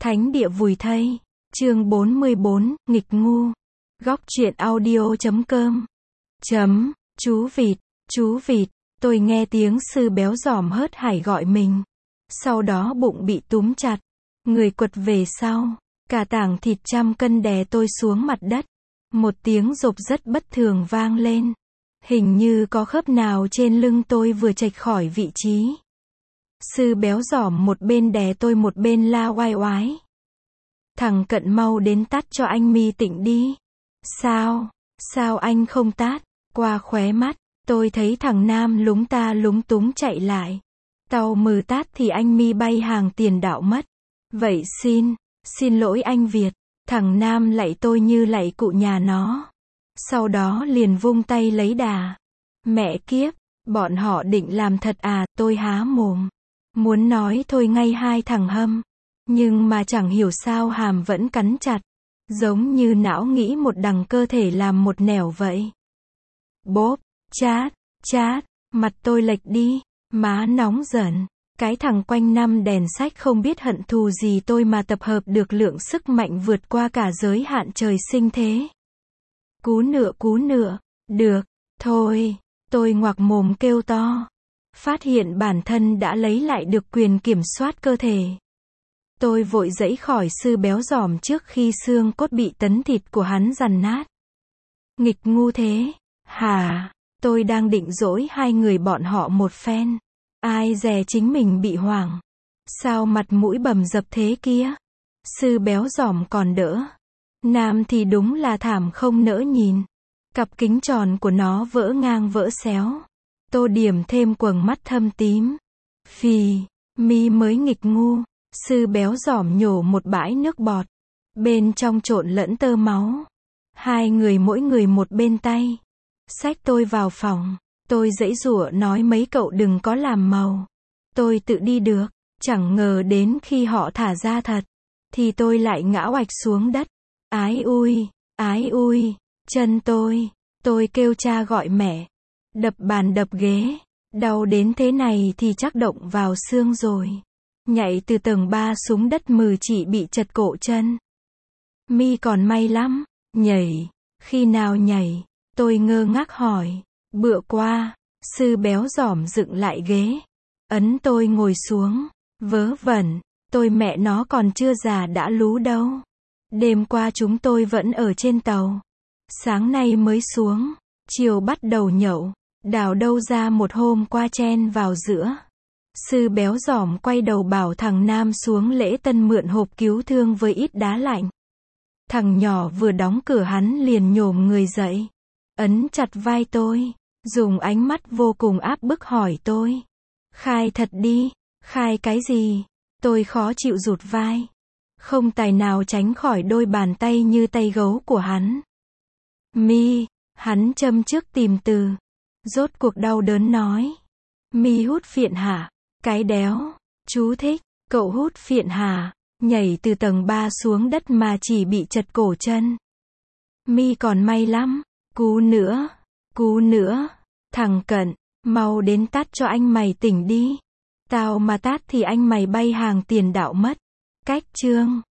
Thánh địa vùi thây. Chương 44, nghịch ngu. Góc truyện audio.com. Chú vịt, tôi nghe tiếng sư béo giòm hớt hải gọi mình. Sau đó bụng bị túm chặt, người quật về sau, cả tảng thịt 100 cân đè tôi xuống mặt đất. Một tiếng rộp rất bất thường vang lên. Hình như có khớp nào trên lưng tôi vừa chệch khỏi vị trí. Sư béo giòm một bên đè tôi một bên la oai oái. Thằng Cận mau đến tát cho anh Mi Tịnh đi. Sao anh không tát? Qua khóe mắt, tôi thấy thằng Nam lúng ta lúng túng chạy lại. Tao mừ tát thì anh Mi bay hàng tiền đạo mất. Vậy xin lỗi anh Việt. Thằng Nam lạy tôi như lạy cụ nhà nó. Sau đó liền vung tay lấy đà. Mẹ kiếp, bọn họ định làm thật à? Tôi há mồm, muốn nói thôi ngay hai thằng hâm. Nhưng mà chẳng hiểu sao hàm vẫn cắn chặt. Giống như não nghĩ một đằng cơ thể làm một nẻo vậy. Bốp, chát, mặt tôi lệch đi, má nóng giận. Cái thằng quanh năm đèn sách không biết hận thù gì tôi mà tập hợp được lượng sức mạnh vượt qua cả giới hạn trời sinh thế. Cú nựa, được, thôi, tôi ngoạc mồm kêu to. Phát hiện bản thân đã lấy lại được quyền kiểm soát cơ thể. Tôi vội giãy khỏi sư béo giòm trước khi xương cốt bị tấn thịt của hắn dằn nát. Nghịch ngu thế, hả? Tôi đang định dỗi hai người bọn họ một phen. Ai dè chính mình bị hoảng. Sao mặt mũi bầm dập thế kia? Sư béo giòm còn đỡ. Nam thì đúng là thảm không nỡ nhìn. Cặp kính tròn của nó vỡ ngang vỡ xéo. Tô điểm thêm quầng mắt thâm tím. Phì, Mi mới nghịch ngu. Sư béo giòm nhổ một bãi nước bọt. Bên trong trộn lẫn tơ máu. Hai người mỗi người một bên tay. Xách tôi vào phòng. Tôi giãy giụa nói mấy cậu đừng có làm màu. Tôi tự đi được. Chẳng ngờ đến khi họ thả ra thật. Thì tôi lại ngã oạch xuống đất. Ái ui, chân tôi. Tôi kêu cha gọi mẹ. Đập bàn đập ghế. Đau đến thế này thì chắc động vào xương rồi. Nhảy từ tầng 3 xuống đất mừ chỉ bị chật cổ chân. Mi còn may lắm. Nhảy. Khi nào nhảy? Tôi ngơ ngác hỏi. Bữa qua, sư béo giòm dựng lại ghế. Ấn tôi ngồi xuống. Vớ vẩn, tôi mẹ nó còn chưa già đã lú đâu. Đêm qua chúng tôi vẫn ở trên tàu. Sáng nay mới xuống. Chiều bắt đầu nhậu. Đào đâu ra một hôm qua chen vào giữa. Sư béo giòm quay đầu bảo thằng Nam xuống lễ tân mượn hộp cứu thương với ít đá lạnh. Thằng nhỏ vừa đóng cửa hắn liền nhổm người dậy. Ấn chặt vai tôi. Dùng ánh mắt vô cùng áp bức hỏi tôi. Khai thật đi. Khai cái gì? Tôi khó chịu rụt vai. Không tài nào tránh khỏi đôi bàn tay như tay gấu của hắn. Mi, hắn châm trước tìm từ. Rốt cuộc đau đớn nói. Mi hút phiện hả? Cái đéo. Chú thích. Cậu hút phiện hả? Nhảy từ tầng 3 xuống đất mà chỉ bị chật cổ chân. Mi còn may lắm. Cú nữa. Thằng Cận, mau đến tát cho anh mày tỉnh đi. Tao mà tát thì anh mày bay hàng tiền đạo mất. Cách chương.